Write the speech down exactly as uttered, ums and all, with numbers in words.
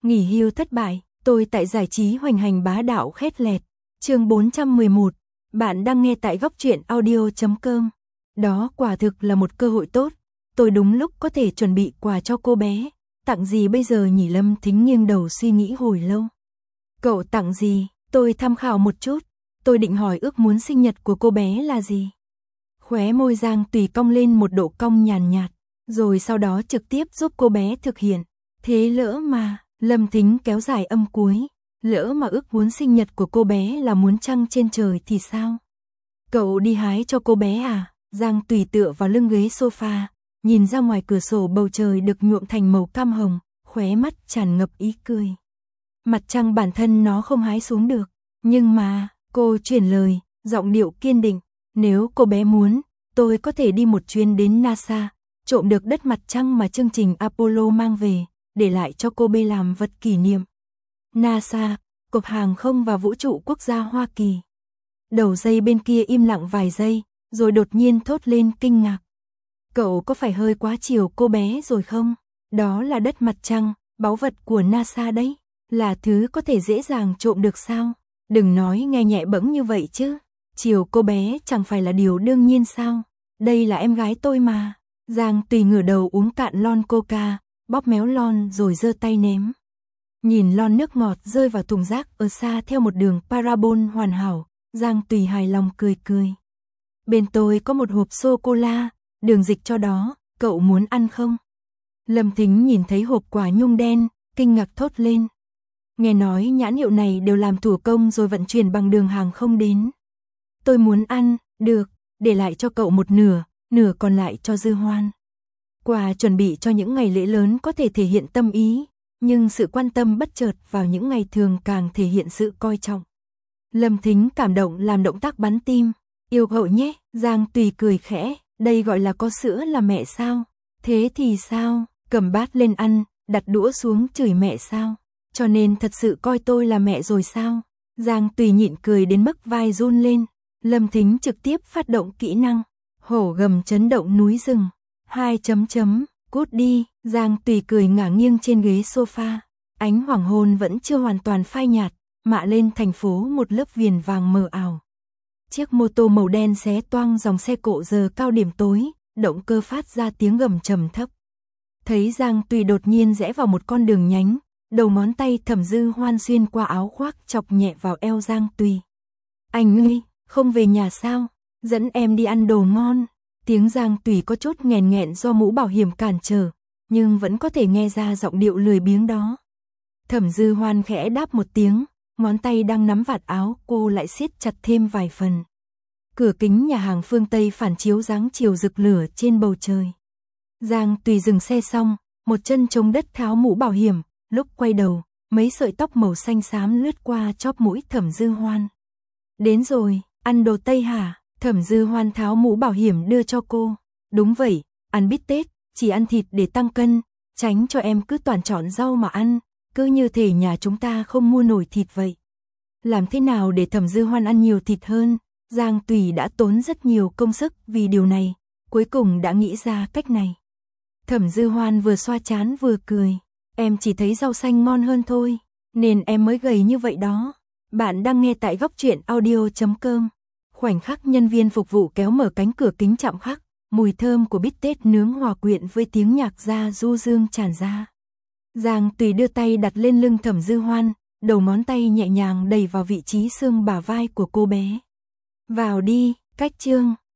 Nghỉ hưu thất bại, tôi tại giải trí hoành hành bá đạo khét lẹt. Chương bốn trăm mười một. Bạn đang nghe tại góc truyện audio chấm com. Đó quả thực là một cơ hội tốt. Tôi đúng lúc có thể chuẩn bị quà cho cô bé. Tặng gì bây giờ nhỉ? Lâm Thính nghiêng đầu suy nghĩ hồi lâu. Cậu tặng gì? Tôi tham khảo một chút. Tôi định hỏi ước muốn sinh nhật của cô bé là gì. Khóe môi Giang Tùy cong lên một độ cong nhàn nhạt, rồi sau đó trực tiếp giúp cô bé thực hiện. Thế lỡ mà, Lâm Thính kéo dài âm cuối, lỡ mà ước muốn sinh nhật của cô bé là muốn trăng trên trời thì sao? Cậu đi hái cho cô bé à? Giang Tùy tựa vào lưng ghế sofa, nhìn ra ngoài cửa sổ bầu trời được nhuộm thành màu cam hồng, khóe mắt tràn ngập ý cười. Mặt trăng bản thân nó không hái xuống được, nhưng mà, cô chuyển lời, giọng điệu kiên định, nếu cô bé muốn, tôi có thể đi một chuyến đến NASA, trộm được đất mặt trăng mà chương trình Apollo mang về, để lại cho cô bé làm vật kỷ niệm. NASA, Cục Hàng không và Vũ trụ Quốc gia Hoa Kỳ. Đầu dây bên kia im lặng vài giây, rồi đột nhiên thốt lên kinh ngạc. Cậu có phải hơi quá chiều cô bé rồi không? Đó là đất mặt trăng, báu vật của NASA đấy, là thứ có thể dễ dàng trộm được sao? Đừng nói nghe nhẹ bẫng như vậy chứ. Chiều cô bé chẳng phải là điều đương nhiên sao? Đây là em gái tôi mà. Giang Tùy ngửa đầu uống cạn lon coca, bóp méo lon rồi giơ tay ném. Nhìn lon nước ngọt rơi vào thùng rác ở xa theo một đường parabol hoàn hảo, Giang Tùy hài lòng cười cười. Bên tôi có một hộp sô-cô-la, đường dịch cho đó, cậu muốn ăn không? Lâm Thính nhìn thấy hộp quả nhung đen, kinh ngạc thốt lên. Nghe nói nhãn hiệu này đều làm thủ công rồi vận chuyển bằng đường hàng không đến. Tôi muốn ăn, được, để lại cho cậu một nửa, nửa còn lại cho Dư Hoan. Quà chuẩn bị cho những ngày lễ lớn có thể thể hiện tâm ý, nhưng sự quan tâm bất chợt vào những ngày thường càng thể hiện sự coi trọng. Lâm Thính cảm động làm động tác bắn tim, yêu cậu nhé, Giang Tùy cười khẽ, đây gọi là có sữa là mẹ sao? Thế thì sao, cầm bát lên ăn, đặt đũa xuống chửi mẹ sao? Cho nên thật sự coi tôi là mẹ rồi sao? Giang Tùy nhịn cười đến mức vai run lên. Lâm Thính trực tiếp phát động kỹ năng hổ gầm chấn động núi rừng. Hai chấm chấm, cút đi. Giang Tùy cười ngả nghiêng trên ghế sofa. Ánh hoàng hôn vẫn chưa hoàn toàn phai nhạt, mạ lên thành phố một lớp viền vàng mờ ảo. Chiếc mô tô màu đen xé toang dòng xe cộ giờ cao điểm tối, động cơ phát ra tiếng gầm trầm thấp. Thấy Giang Tùy đột nhiên rẽ vào một con đường nhánh, đầu ngón tay Thẩm Dư Hoan xuyên qua áo khoác chọc nhẹ vào eo Giang Tùy. Anh ơi, không về nhà sao? Dẫn em đi ăn đồ ngon. Tiếng Giang Tùy có chút nghẹn nghẹn do mũ bảo hiểm cản trở, nhưng vẫn có thể nghe ra giọng điệu lười biếng đó. Thẩm Dư Hoan khẽ đáp một tiếng, ngón tay đang nắm vạt áo cô lại siết chặt thêm vài phần. Cửa kính nhà hàng phương Tây phản chiếu dáng chiều rực lửa trên bầu trời. Giang Tùy dừng xe xong, một chân chống đất tháo mũ bảo hiểm, lúc quay đầu, mấy sợi tóc màu xanh xám lướt qua chóp mũi Thẩm Dư Hoan. Đến rồi, ăn đồ Tây hả? Thẩm Dư Hoan tháo mũ bảo hiểm đưa cho cô. Đúng vậy, ăn bít tết, chỉ ăn thịt để tăng cân, tránh cho em cứ toàn chọn rau mà ăn, cứ như thể nhà chúng ta không mua nổi thịt vậy. Làm thế nào để Thẩm Dư Hoan ăn nhiều thịt hơn? Giang Tùy đã tốn rất nhiều công sức vì điều này, cuối cùng đã nghĩ ra cách này. Thẩm Dư Hoan vừa xoa trán vừa cười. Em chỉ thấy rau xanh ngon hơn thôi, nên em mới gầy như vậy đó. Bạn đang nghe tại góc truyện audio chấm com. Khoảnh khắc nhân viên phục vụ kéo mở cánh cửa kính chạm khắc, mùi thơm của bít tết nướng hòa quyện với tiếng nhạc ra du dương tràn ra. Giang Tùy đưa tay đặt lên lưng Thẩm Dư Hoan, đầu ngón tay nhẹ nhàng đẩy vào vị trí xương bả vai của cô bé. Vào đi, cách chương.